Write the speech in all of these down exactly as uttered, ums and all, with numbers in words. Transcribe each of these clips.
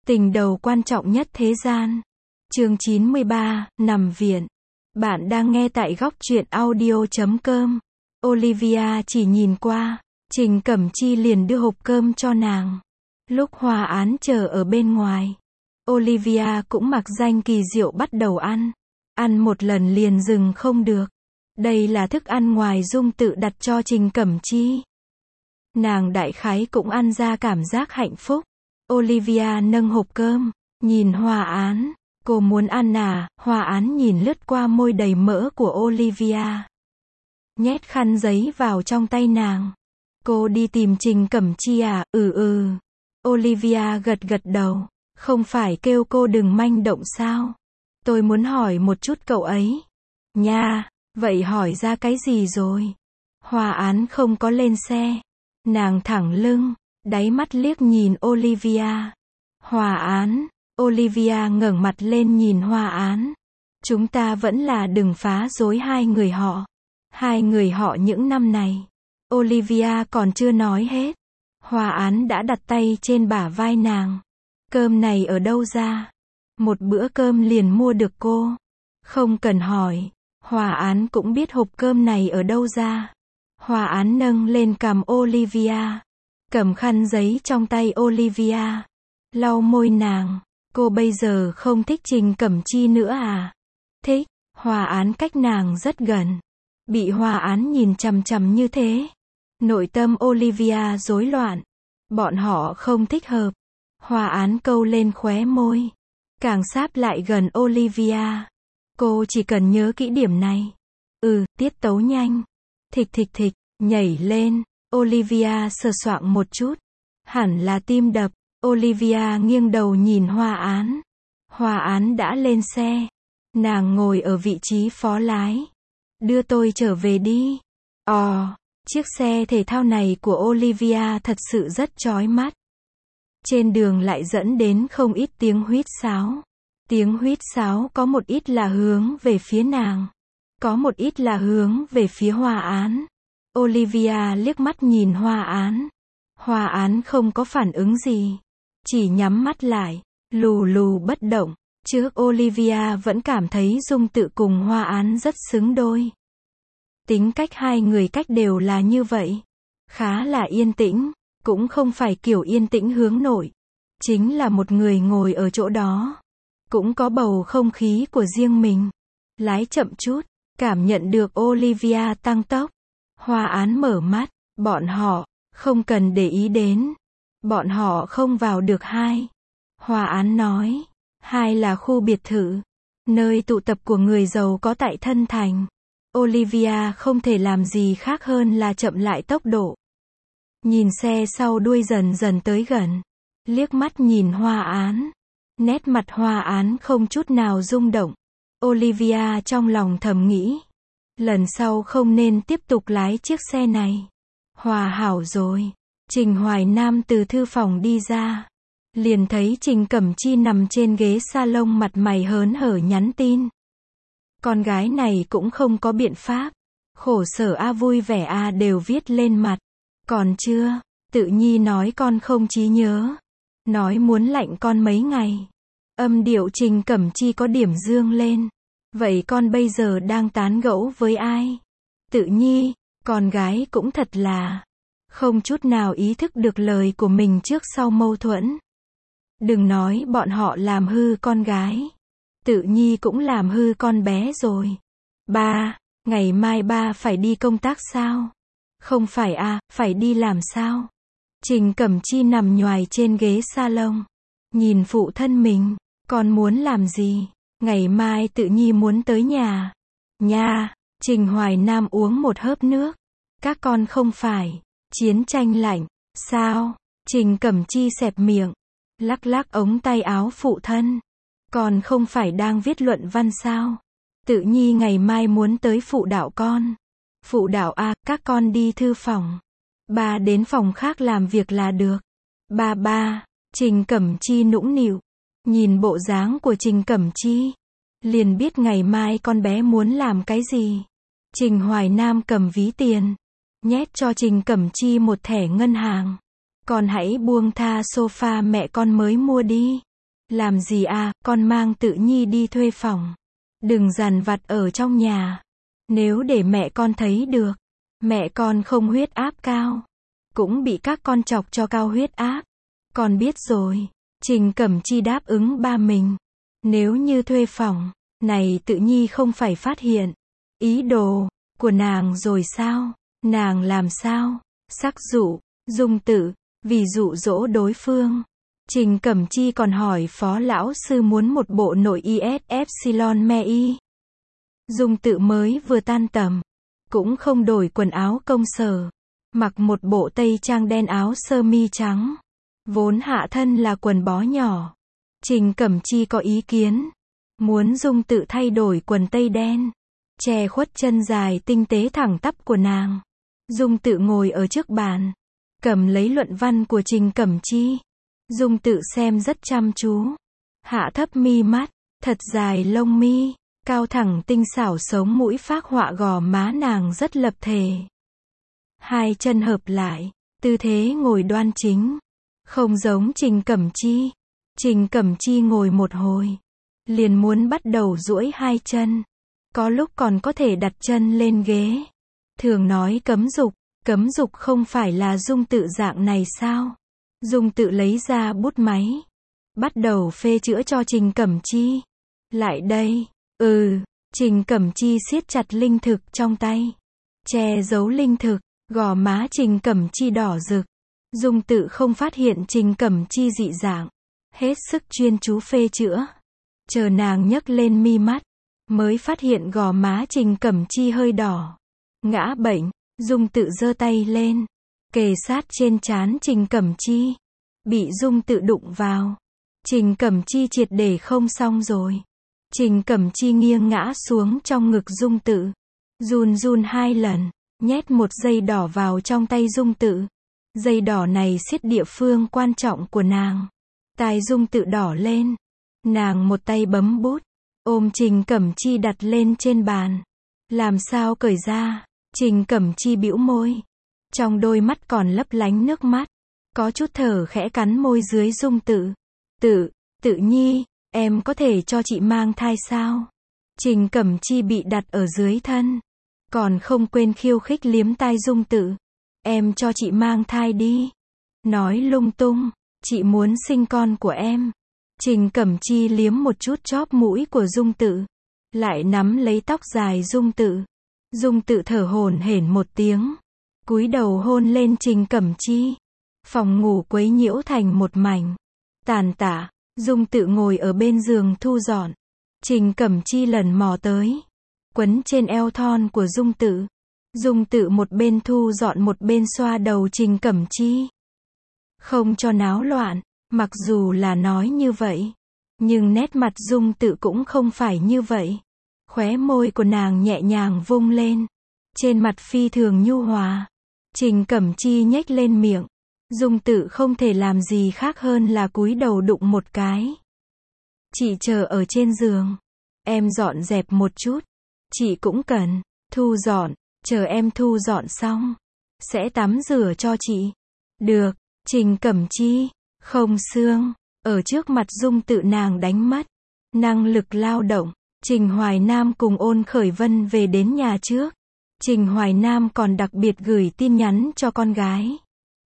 Tình đầu quan trọng nhất thế gian. Chương chín mươi ba, nằm viện. Bạn đang nghe tại góc truyện audio chấm com. Olivia chỉ nhìn qua, Trình Cẩm Chi liền đưa hộp cơm cho nàng. Lúc Hòa Án chờ ở bên ngoài, Olivia cũng mặc danh kỳ diệu bắt đầu ăn. Ăn một lần liền dừng không được. Đây là thức ăn ngoài Dung tự đặt cho Trình Cẩm Chi. Nàng đại khái cũng ăn ra cảm giác hạnh phúc. Olivia nâng hộp cơm, nhìn Hòa Án. Cô muốn ăn à? Hòa Án nhìn lướt qua môi đầy mỡ của Olivia. Nhét khăn giấy vào trong tay nàng. Cô đi tìm Trình Cẩm Chi à? Ừ ừ. Olivia gật gật đầu. Không phải kêu cô đừng manh động sao? Tôi muốn hỏi một chút cậu ấy. Nha, vậy hỏi ra cái gì rồi? Hòa Án không có lên xe. Nàng thẳng lưng, đáy mắt liếc nhìn Olivia. Hòa Án. Olivia ngẩng mặt lên nhìn Hòa Án. Chúng ta vẫn là đừng phá rối hai người họ. Hai người họ những năm này. Olivia còn chưa nói hết. Hòa Án đã đặt tay trên bả vai nàng. Cơm này ở đâu ra? Một bữa cơm liền mua được cô. Không cần hỏi. Hòa Án cũng biết hộp cơm này ở đâu ra. Hòa Án nâng lên cằm Olivia. Cầm khăn giấy trong tay Olivia. Lau môi nàng. Cô bây giờ không thích Trình Cẩm Chi nữa à? Thích. Hòa Án cách nàng rất gần. Bị Hòa Án nhìn chằm chằm như thế. Nội tâm Olivia rối loạn. Bọn họ không thích hợp. Hòa Án câu lên khóe môi. Càng sáp lại gần Olivia. Cô chỉ cần nhớ kỹ điểm này. Ừ, tiết tấu nhanh. Thịch thịch thịch, nhảy lên. Olivia sờ soạng một chút. Hẳn là tim đập. Olivia nghiêng đầu nhìn Hòa Án. Hòa Án đã lên xe. Nàng ngồi ở vị trí phó lái. Đưa tôi trở về đi. Ồ, chiếc xe thể thao này của Olivia thật sự rất chói mắt. Trên đường lại dẫn đến không ít tiếng huýt sáo. Tiếng huýt sáo có một ít là hướng về phía nàng. Có một ít là hướng về phía Hòa Án. Olivia liếc mắt nhìn Hòa Án. Hòa Án không có phản ứng gì. Chỉ nhắm mắt lại, lù lù bất động. Trước Olivia vẫn cảm thấy Dung tự cùng Hòa Án rất xứng đôi. Tính cách hai người cách đều là như vậy. Khá là yên tĩnh, cũng không phải kiểu yên tĩnh hướng nội. Chính là một người ngồi ở chỗ đó. Cũng có bầu không khí của riêng mình. Lái chậm chút, cảm nhận được Olivia tăng tốc. Hòa Án mở mắt, bọn họ, không cần để ý đến. Bọn họ không vào được hai. Hòa Án nói. Hai là khu biệt thự. Nơi tụ tập của người giàu có tại Thân Thành. Olivia không thể làm gì khác hơn là chậm lại tốc độ. Nhìn xe sau đuôi dần dần tới gần. Liếc mắt nhìn Hòa Án. Nét mặt Hòa Án không chút nào rung động. Olivia trong lòng thầm nghĩ. Lần sau không nên tiếp tục lái chiếc xe này. Hòa hảo rồi. Trình Hoài Nam từ thư phòng đi ra. Liền thấy Trình Cẩm Chi nằm trên ghế salon mặt mày hớn hở nhắn tin. Con gái này cũng không có biện pháp. Khổ sở a vui vẻ a đều viết lên mặt. Còn chưa, tự nhi nói con không trí nhớ. Nói muốn lạnh con mấy ngày. Âm điệu Trình Cẩm Chi có điểm dương lên. Vậy con bây giờ đang tán gẫu với ai? Tự nhi, con gái cũng thật là không chút nào ý thức được lời của mình trước sau mâu thuẫn. Đừng nói bọn họ làm hư con gái. Tự nhi cũng làm hư con bé rồi. Ba, ngày mai ba phải đi công tác sao? Không phải à, phải đi làm sao? Trình Cẩm Chi nằm nhoài trên ghế salon. Nhìn phụ thân mình, con muốn làm gì? Ngày mai tự nhi muốn tới nhà. Nha, Trình Hoài Nam uống một hớp nước. Các con không phải chiến tranh lạnh, sao? Trình Cẩm Chi xẹp miệng, lắc lắc ống tay áo phụ thân. Con không phải đang viết luận văn sao? Tự nhi ngày mai muốn tới phụ đạo con. Phụ đạo à, các con đi thư phòng. Ba đến phòng khác làm việc là được. Ba ba, Trình Cẩm Chi nũng nịu. Nhìn bộ dáng của Trình Cẩm Chi, liền biết ngày mai con bé muốn làm cái gì. Trình Hoài Nam cầm ví tiền. Nhét cho Trình Cẩm Chi một thẻ ngân hàng. Con hãy buông tha sofa mẹ con mới mua đi. Làm gì à, con mang Tự Nhi đi thuê phòng. Đừng dằn vặt ở trong nhà. Nếu để mẹ con thấy được, mẹ con không huyết áp cao, cũng bị các con chọc cho cao huyết áp. Con biết rồi. Trình Cẩm Chi đáp ứng ba mình. Nếu như thuê phòng, này Tự Nhi không phải phát hiện ý đồ của nàng rồi sao? Nàng làm sao? Sắc dụ, Dung Tự, vì dụ dỗ đối phương. Trình Cẩm Chi còn hỏi Phó lão sư muốn một bộ nội i ét Epsilon me y. Dung Tự mới vừa tan tầm, cũng không đổi quần áo công sở, mặc một bộ tây trang đen áo sơ mi trắng, vốn hạ thân là quần bó nhỏ. Trình Cẩm Chi có ý kiến, muốn Dung Tự thay đổi quần tây đen, che khuất chân dài tinh tế thẳng tắp của nàng. Dung Tự ngồi ở trước bàn, cầm lấy luận văn của Trình Cẩm Chi. Dung Tự xem rất chăm chú, hạ thấp mi mắt, thật dài lông mi, cao thẳng tinh xảo sống mũi phác họa gò má nàng rất lập thể. Hai chân hợp lại, tư thế ngồi đoan chính, không giống Trình Cẩm Chi. Trình Cẩm Chi ngồi một hồi, liền muốn bắt đầu duỗi hai chân, có lúc còn có thể đặt chân lên ghế. Thường nói cấm dục, cấm dục không phải là Dung Tự dạng này sao? Dung Tự lấy ra bút máy, bắt đầu phê chữa cho Trình Cẩm Chi. Lại đây. Ừ. Trình Cẩm Chi siết chặt linh thực trong tay, che giấu linh thực. Gò má Trình Cẩm Chi đỏ rực. Dung Tự không phát hiện Trình Cẩm Chi dị dạng, hết sức chuyên chú phê chữa. Chờ nàng nhấc lên mi mắt, mới phát hiện gò má Trình Cẩm Chi hơi đỏ. Ngã bệnh. Dung Tự giơ tay lên, kề sát trên trán Trình Cẩm Chi. Bị Dung Tự đụng vào, Trình Cẩm Chi triệt để không xong rồi. Trình Cẩm Chi nghiêng ngã xuống trong ngực Dung Tự, run run hai lần, nhét một dây đỏ vào trong tay Dung Tự. Dây đỏ này siết địa phương quan trọng của nàng. Tai Dung Tự đỏ lên, nàng một tay bấm bút, ôm Trình Cẩm Chi đặt lên trên bàn. Làm sao cởi ra? Trình Cẩm Chi bĩu môi, trong đôi mắt còn lấp lánh nước mắt, có chút thở khẽ cắn môi dưới Dung Tự. Tự, Tự Nhi, em có thể cho chị mang thai sao? Trình Cẩm Chi bị đặt ở dưới thân, còn không quên khiêu khích liếm tai Dung Tự. Em cho chị mang thai đi. Nói lung tung, chị muốn sinh con của em. Trình Cẩm Chi liếm một chút chóp mũi của Dung Tự, lại nắm lấy tóc dài Dung Tự. Dung Tự thở hổn hển một tiếng, cúi đầu hôn lên Trình Cẩm Chi. Phòng ngủ quấy nhiễu thành một mảnh tàn tạ. Dung Tự ngồi ở bên giường thu dọn. Trình Cẩm Chi lần mò tới, quấn trên eo thon của Dung Tự. Dung Tự một bên thu dọn một bên xoa đầu Trình Cẩm Chi, không cho náo loạn. Mặc dù là nói như vậy, nhưng nét mặt Dung Tự cũng không phải như vậy. Khóe môi của nàng nhẹ nhàng vung lên, trên mặt phi thường nhu hòa. Trình Cẩm Chi nhếch lên miệng. Dung Tự không thể làm gì khác hơn là cúi đầu đụng một cái. Chị chờ ở trên giường, em dọn dẹp một chút. Chị cũng cần thu dọn, chờ em thu dọn xong, sẽ tắm rửa cho chị. Được. Trình Cẩm Chi, không xương, ở trước mặt Dung Tự nàng đánh mất năng lực lao động. Trình Hoài Nam cùng Ôn Khởi Vân về đến nhà trước. Trình Hoài Nam còn đặc biệt gửi tin nhắn cho con gái.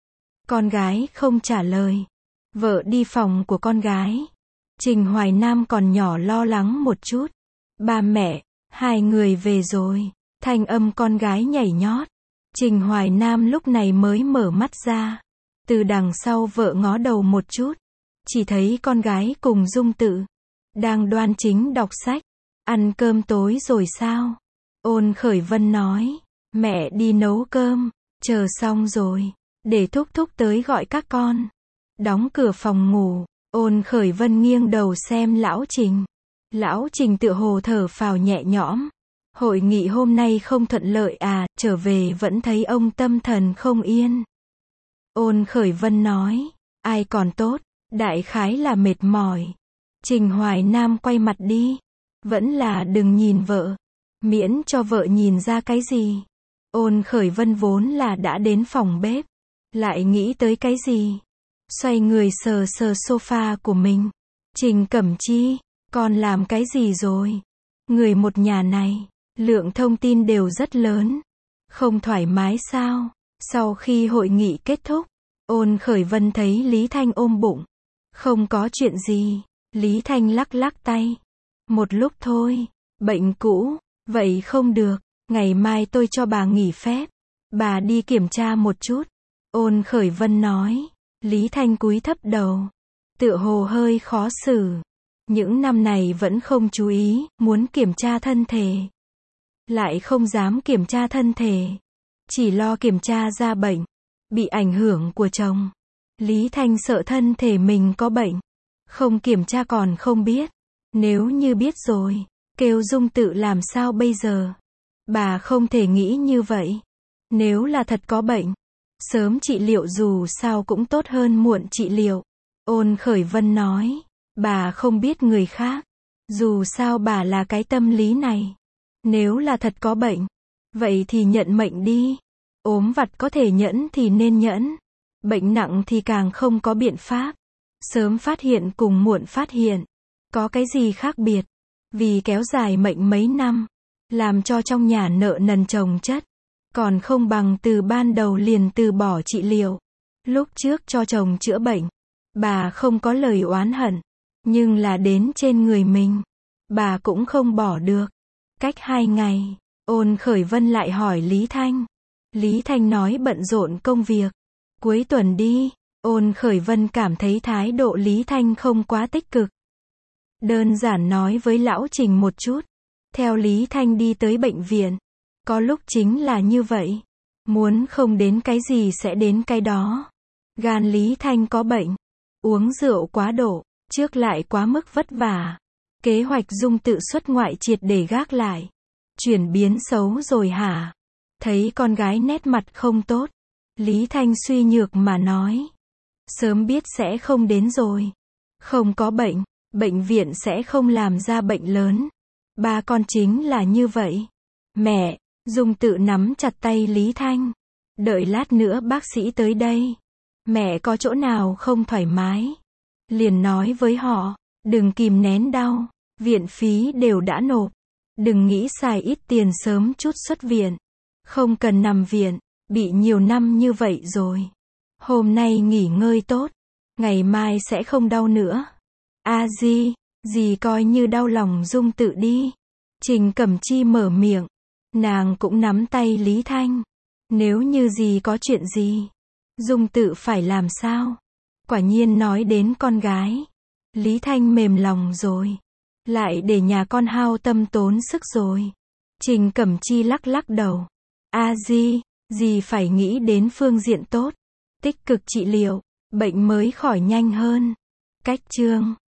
Con gái không trả lời. Vợ đi phòng của con gái. Trình Hoài Nam còn nhỏ lo lắng một chút. Ba mẹ, hai người về rồi. Thanh âm con gái nhảy nhót. Trình Hoài Nam lúc này mới mở mắt ra. Từ đằng sau vợ ngó đầu một chút, chỉ thấy con gái cùng Dung Tự đang đoan chính đọc sách. Ăn cơm tối rồi sao? Ôn Khởi Vân nói. Mẹ đi nấu cơm, chờ xong rồi, để thúc thúc tới gọi các con. Đóng cửa phòng ngủ, Ôn Khởi Vân nghiêng đầu xem lão Trình. Lão Trình tựa hồ thở phào nhẹ nhõm. Hội nghị hôm nay không thuận lợi à, trở về vẫn thấy ông tâm thần không yên. Ôn Khởi Vân nói. Ai còn tốt, đại khái là mệt mỏi. Trình Hoài Nam quay mặt đi. Vẫn là đừng nhìn vợ, miễn cho vợ nhìn ra cái gì. Ôn Khởi Vân vốn là đã đến phòng bếp, lại nghĩ tới cái gì, xoay người sờ sờ sofa của mình. Trình Cẩm Chi, con làm cái gì rồi? Người một nhà này, lượng thông tin đều rất lớn. Không thoải mái sao? Sau khi hội nghị kết thúc, Ôn Khởi Vân thấy Lý Thanh ôm bụng. Không có chuyện gì. Lý Thanh lắc lắc tay. Một lúc thôi. Bệnh cũ. Vậy không được. Ngày mai tôi cho bà nghỉ phép. Bà đi kiểm tra một chút. Ôn Khởi Vân nói. Lý Thanh cúi thấp đầu. Tựa hồ hơi khó xử. Những năm này vẫn không chú ý, muốn kiểm tra thân thể. Lại không dám kiểm tra thân thể. Chỉ lo kiểm tra ra bệnh. Bị ảnh hưởng của chồng. Lý Thanh sợ thân thể mình có bệnh. Không kiểm tra còn không biết. Nếu như biết rồi, kêu Dung Tự làm sao bây giờ? Bà không thể nghĩ như vậy. Nếu là thật có bệnh, sớm trị liệu dù sao cũng tốt hơn muộn trị liệu. Ôn Khởi Vân nói. Bà không biết người khác. Dù sao bà là cái tâm lý này. Nếu là thật có bệnh, vậy thì nhận mệnh đi. Ốm vặt có thể nhẫn thì nên nhẫn. Bệnh nặng thì càng không có biện pháp. Sớm phát hiện cùng muộn phát hiện. Có cái gì khác biệt? Vì kéo dài mệnh mấy năm. Làm cho trong nhà nợ nần chồng chất. Còn không bằng từ ban đầu liền từ bỏ trị liệu. Lúc trước cho chồng chữa bệnh. Bà không có lời oán hận. Nhưng là đến trên người mình. Bà cũng không bỏ được. Cách hai ngày. Ôn Khởi Vân lại hỏi Lý Thanh. Lý Thanh nói bận rộn công việc. Cuối tuần đi. Ôn Khởi Vân cảm thấy thái độ Lý Thanh không quá tích cực. Đơn giản nói với lão Trình một chút. Theo Lý Thanh đi tới bệnh viện. Có lúc chính là như vậy. Muốn không đến cái gì sẽ đến cái đó. Gan Lý Thanh có bệnh. Uống rượu quá độ. Trước lại quá mức vất vả. Kế hoạch Dung Tự xuất ngoại triệt để gác lại. Chuyển biến xấu rồi hả? Thấy con gái nét mặt không tốt. Lý Thanh suy nhược mà nói. Sớm biết sẽ không đến rồi. Không có bệnh. Bệnh viện sẽ không làm ra bệnh lớn. Ba con chính là như vậy. Mẹ. Dung Tự nắm chặt tay Lý Thanh. Đợi lát nữa bác sĩ tới đây. Mẹ có chỗ nào không thoải mái. Liền nói với họ. Đừng kìm nén đau. Viện phí đều đã nộp. Đừng nghĩ xài ít tiền sớm chút xuất viện. Không cần nằm viện. Bị nhiều năm như vậy rồi. Hôm nay nghỉ ngơi tốt. Ngày mai sẽ không đau nữa. A Di, dì coi như đau lòng Dung Tự đi. Trình Cẩm Chi mở miệng. Nàng cũng nắm tay Lý Thanh. Nếu như dì có chuyện gì, Dung Tự phải làm sao? Quả nhiên nói đến con gái. Lý Thanh mềm lòng rồi. Lại để nhà con hao tâm tốn sức rồi. Trình Cẩm Chi lắc lắc đầu. A Di, dì phải nghĩ đến phương diện tốt. Tích cực trị liệu, bệnh mới khỏi nhanh hơn. Cách chương